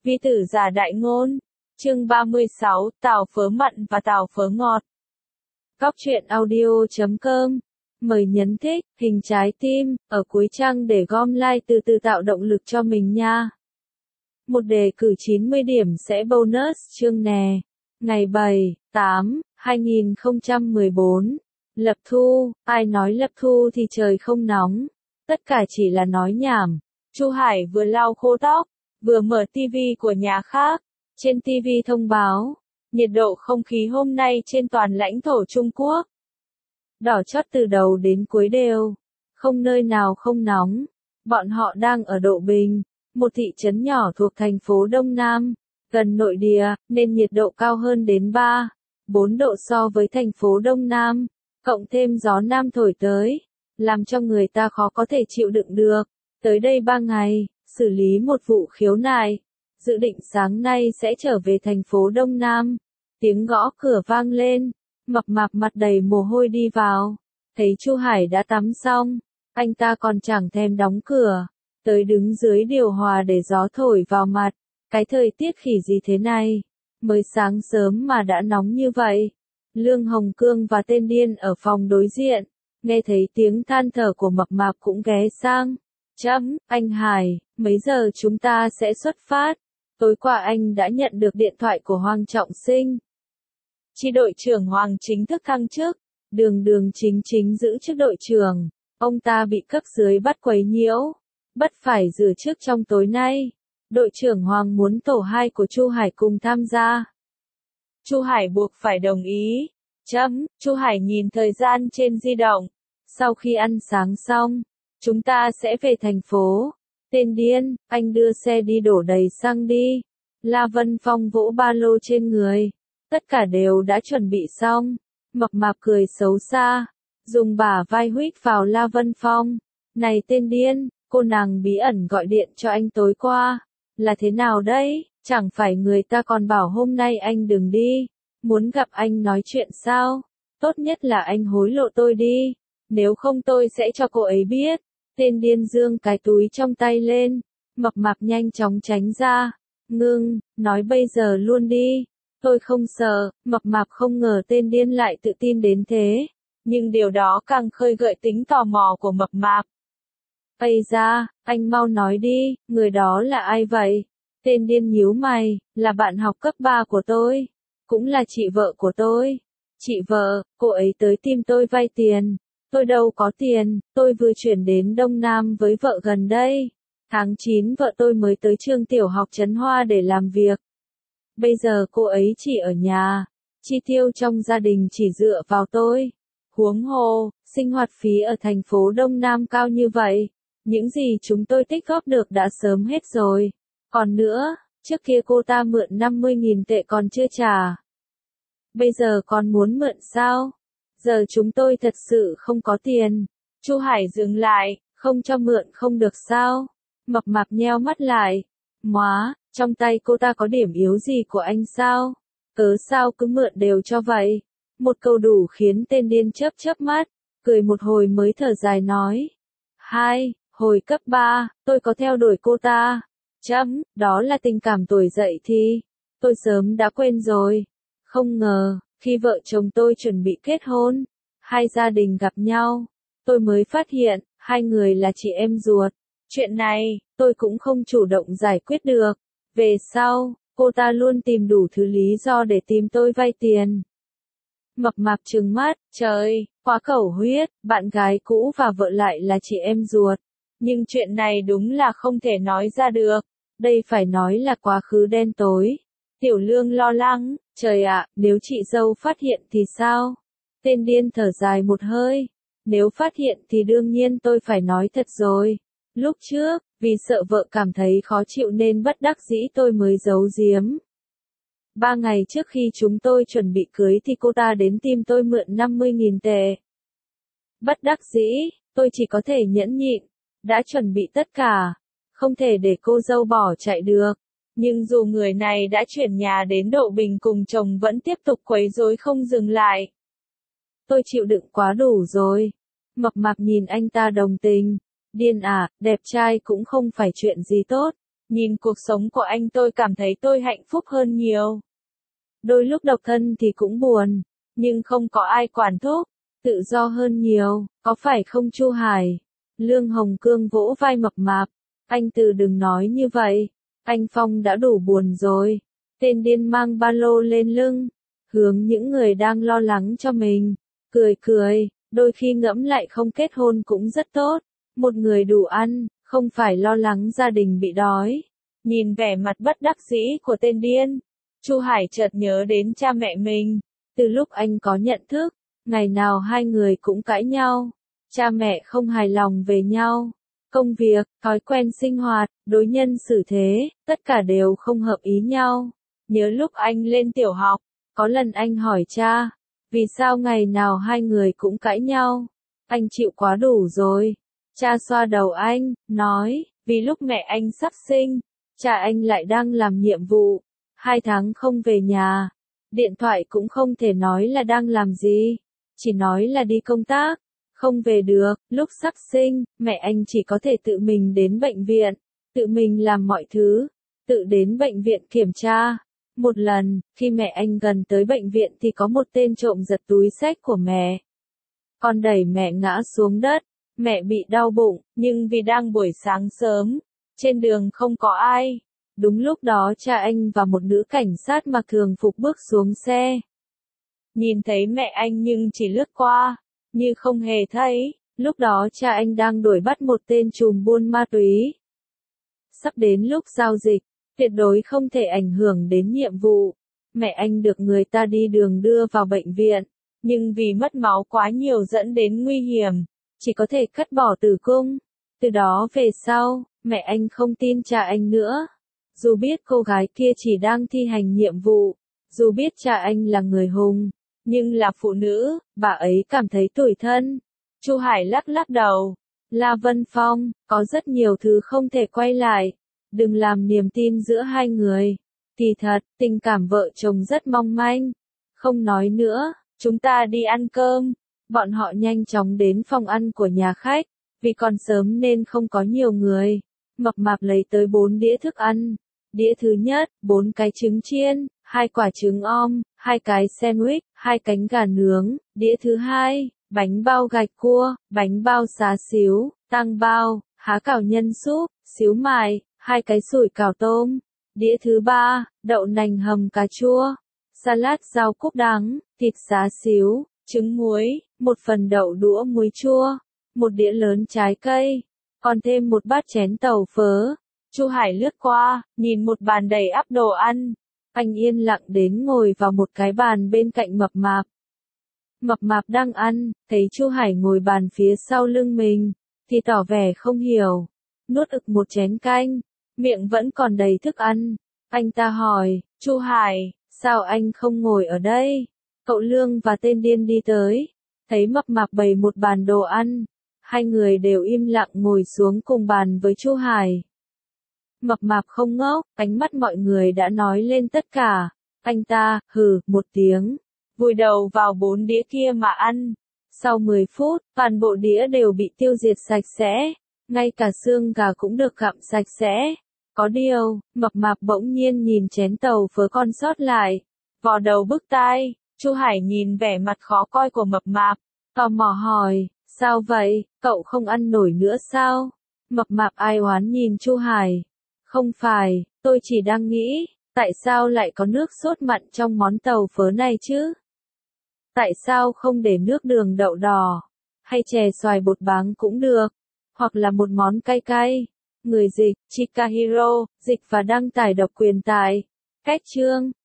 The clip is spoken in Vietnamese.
Vi tử giả đại ngôn. Chương 36, tàu phớ mặn và tàu phớ ngọt. Cóc truyện audio.com. Mời nhấn thích, hình trái tim, ở cuối trang để gom like từ từ tạo động lực cho mình nha. Một đề cử 90 điểm sẽ bonus chương nè. Ngày 7/8/2014. Lập thu, ai nói lập thu thì trời không nóng. Tất cả chỉ là nói nhảm. Chu Hải vừa lau khô tóc, vừa mở tivi của nhà khác. Trên tivi thông báo, nhiệt độ không khí hôm nay trên toàn lãnh thổ Trung Quốc đỏ chót từ đầu đến cuối đều, không nơi nào không nóng. Bọn họ đang ở Độ Bình, một thị trấn nhỏ thuộc thành phố Đông Nam, gần nội địa, nên nhiệt độ cao hơn đến 3-4 độ so với thành phố Đông Nam, cộng thêm gió Nam thổi tới, làm cho người ta khó có thể chịu đựng được. Tới đây 3 ngày, xử lý một vụ khiếu nại, dự định sáng nay sẽ trở về thành phố Đông Nam. Tiếng gõ cửa vang lên, mập mạp mặt đầy mồ hôi đi vào, thấy Chu Hải đã tắm xong, anh ta còn chẳng thèm đóng cửa, tới đứng dưới điều hòa để gió thổi vào mặt. Cái thời tiết khỉ gì thế này, mới sáng sớm mà đã nóng như vậy. Lương Hồng Cương và tên điên ở phòng đối diện, nghe thấy tiếng than thở của mập mạp cũng ghé sang. Anh Hải, mấy giờ chúng ta sẽ xuất phát? Tối qua anh đã nhận được điện thoại của Hoàng Trọng Sinh. Chi đội trưởng Hoàng chính thức thăng chức, Đường chính giữ chức đội trưởng. Ông ta bị cấp dưới bắt quấy nhiễu, bắt phải rửa chức trong tối nay. Đội trưởng Hoàng muốn tổ 2 của Chu Hải cùng tham gia. Chu Hải buộc phải đồng ý. Chu Hải nhìn thời gian trên di động. Sau khi ăn sáng xong, chúng ta sẽ về thành phố. Tên điên, anh đưa xe đi đổ đầy xăng đi. La Vân Phong vỗ ba lô trên người. Tất cả đều đã chuẩn bị xong. Mập mạp cười xấu xa, dùng bả vai huých vào La Vân Phong. Này tên điên, cô nàng bí ẩn gọi điện cho anh tối qua. Là thế nào đấy? Chẳng phải người ta còn bảo hôm nay anh đừng đi. Muốn gặp anh nói chuyện sao? Tốt nhất là anh hối lộ tôi đi. Nếu không tôi sẽ cho cô ấy biết. Tên điên giương cái túi trong tay lên. Mập mạp nhanh chóng tránh ra. Ngưng, nói bây giờ luôn đi. Tôi không sợ. Mập mạp không ngờ tên điên lại tự tin đến thế. Nhưng điều đó càng khơi gợi tính tò mò của mập mạp. Ây da, anh mau nói đi, người đó là ai vậy? Tên điên nhíu mày, là bạn học cấp 3 của tôi. Cũng là chị vợ của tôi. Chị vợ, cô ấy tới tìm tôi vay tiền. Tôi đâu có tiền, tôi vừa chuyển đến Đông Nam với vợ gần đây. Tháng 9 vợ tôi mới tới trường tiểu học Trấn Hoa để làm việc. Bây giờ cô ấy chỉ ở nhà, chi tiêu trong gia đình chỉ dựa vào tôi. Huống hồ, sinh hoạt phí ở thành phố Đông Nam cao như vậy. Những gì chúng tôi tích góp được đã sớm hết rồi. Còn nữa, trước kia cô ta mượn 50.000 tệ còn chưa trả. Bây giờ còn muốn mượn sao? Giờ chúng tôi thật sự không có tiền. Chu Hải dừng lại, không cho mượn không được sao? Mập mạp nheo mắt lại. Móa, trong tay cô ta có điểm yếu gì của anh sao? Cớ sao cứ mượn đều cho vậy? Một câu đủ khiến tên điên chớp mắt, cười một hồi mới thở dài nói. Hồi cấp 3, tôi có theo đuổi cô ta. Đó là tình cảm tuổi dậy thì. Tôi sớm đã quên rồi. Không ngờ, khi vợ chồng tôi chuẩn bị kết hôn, hai gia đình gặp nhau, tôi mới phát hiện, hai người là chị em ruột. Chuyện này, tôi cũng không chủ động giải quyết được. Về sau, cô ta luôn tìm đủ thứ lý do để tìm tôi vay tiền. Mập mạp trừng mắt, trời, quá khẩu huyết, bạn gái cũ và vợ lại là chị em ruột. Nhưng chuyện này đúng là không thể nói ra được. Đây phải nói là quá khứ đen tối. Tiểu Lương lo lắng, trời ạ, nếu chị dâu phát hiện thì sao? Tên điên thở dài một hơi. Nếu phát hiện thì đương nhiên tôi phải nói thật rồi. Lúc trước, vì sợ vợ cảm thấy khó chịu nên bất đắc dĩ tôi mới giấu giếm. 3 ngày trước khi chúng tôi chuẩn bị cưới thì cô ta đến tìm tôi mượn 50.000 tệ. Bất đắc dĩ, tôi chỉ có thể nhẫn nhịn. Đã chuẩn bị tất cả. Không thể để cô dâu bỏ chạy được. Nhưng dù người này đã chuyển nhà đến Độ Bình cùng chồng vẫn tiếp tục quấy rối không dừng lại. Tôi chịu đựng quá đủ rồi. Mập mạp nhìn anh ta đồng tình. Điên à, đẹp trai cũng không phải chuyện gì tốt. Nhìn cuộc sống của anh tôi cảm thấy tôi hạnh phúc hơn nhiều. Đôi lúc độc thân thì cũng buồn, nhưng không có ai quản thúc, tự do hơn nhiều, có phải không Chu Hải? Lương Hồng Cương vỗ vai mập mạp, anh Từ đừng nói như vậy, anh Phong đã đủ buồn rồi. Tên điên mang ba lô lên lưng, hướng những người đang lo lắng cho mình, cười cười, đôi khi ngẫm lại không kết hôn cũng rất tốt, một người đủ ăn, không phải lo lắng gia đình bị đói. Nhìn vẻ mặt bất đắc dĩ của tên điên, Chu Hải chợt nhớ đến cha mẹ mình, từ lúc anh có nhận thức, ngày nào hai người cũng cãi nhau, cha mẹ không hài lòng về nhau, công việc, thói quen sinh hoạt, đối nhân xử thế, tất cả đều không hợp ý nhau. Nhớ lúc anh lên tiểu học, có lần anh hỏi cha, vì sao ngày nào hai người cũng cãi nhau? Anh chịu quá đủ rồi. Cha xoa đầu anh, nói, vì lúc mẹ anh sắp sinh, cha anh lại đang làm nhiệm vụ, 2 tháng không về nhà. Điện thoại cũng không thể nói là đang làm gì, chỉ nói là đi công tác, không về được. Lúc sắp sinh, mẹ anh chỉ có thể tự mình đến bệnh viện, tự mình làm mọi thứ, tự đến bệnh viện kiểm tra. Một lần, khi mẹ anh gần tới bệnh viện thì có một tên trộm giật túi xách của mẹ. Con đẩy mẹ ngã xuống đất, mẹ bị đau bụng, nhưng vì đang buổi sáng sớm, trên đường không có ai. Đúng lúc đó cha anh và một nữ cảnh sát mặc thường phục bước xuống xe. Nhìn thấy mẹ anh nhưng chỉ lướt qua, như không hề thấy, lúc đó cha anh đang đuổi bắt một tên trùm buôn ma túy. Sắp đến lúc giao dịch, tuyệt đối không thể ảnh hưởng đến nhiệm vụ. Mẹ anh được người ta đi đường đưa vào bệnh viện, nhưng vì mất máu quá nhiều dẫn đến nguy hiểm, chỉ có thể cắt bỏ tử cung. Từ đó về sau, mẹ anh không tin cha anh nữa. Dù biết cô gái kia chỉ đang thi hành nhiệm vụ, dù biết cha anh là người hùng, nhưng là phụ nữ, bà ấy cảm thấy tủi thân. Chu Hải lắc lắc đầu. La Vân Phong, có rất nhiều thứ không thể quay lại. Đừng làm niềm tin giữa hai người. Kỳ thật, tình cảm vợ chồng rất mong manh. Không nói nữa, chúng ta đi ăn cơm. Bọn họ nhanh chóng đến phòng ăn của nhà khách, vì còn sớm nên không có nhiều người. Mập mạp lấy tới 4 đĩa thức ăn. Đĩa thứ nhất, 4 cái trứng chiên, 2 quả trứng om, 2 cái sandwich, 2 cánh gà nướng. Đĩa thứ hai, bánh bao gạch cua, bánh bao xá xíu, tang bao, há cảo nhân súp, xíu mại, 2 cái sủi cảo tôm. Đĩa thứ ba, đậu nành hầm cà chua, salad rau cúc đắng, thịt xá xíu, trứng muối, 1 phần đậu đũa muối chua, 1 đĩa lớn trái cây, còn thêm 1 bát chén tàu phớ. Chu Hải lướt qua, nhìn một bàn đầy ắp đồ ăn. Anh yên lặng đến ngồi vào một cái bàn bên cạnh mập mạp. Mập mạp đang ăn, thấy Chu Hải ngồi bàn phía sau lưng mình, thì tỏ vẻ không hiểu. Nuốt ực một chén canh, miệng vẫn còn đầy thức ăn. Anh ta hỏi, Chu Hải, sao anh không ngồi ở đây? Cậu Lương và tên điên đi tới, thấy mập mạp bày một bàn đồ ăn. Hai người đều im lặng ngồi xuống cùng bàn với Chu Hải. Mập mạp không ngốc, ánh mắt mọi người đã nói lên tất cả. Anh ta, hừ, một tiếng, vùi đầu vào 4 đĩa kia mà ăn. Sau 10 phút, toàn bộ đĩa đều bị tiêu diệt sạch sẽ. Ngay cả xương gà cũng được gặm sạch sẽ. Có điều, mập mạp bỗng nhiên nhìn chén tàu phớ còn sót lại. Vò đầu bứt tai, Chu Hải nhìn vẻ mặt khó coi của mập mạp, tò mò hỏi, sao vậy, cậu không ăn nổi nữa sao? Mập mạp ai oán nhìn Chu Hải. Không phải, tôi chỉ đang nghĩ, tại sao lại có nước sốt mặn trong món tàu phớ này chứ? Tại sao không để nước đường đậu đỏ, hay chè xoài bột báng cũng được, hoặc là một món cay cay? Người dịch, Chikahiro, dịch và đăng tải độc quyền tại Cách Chương.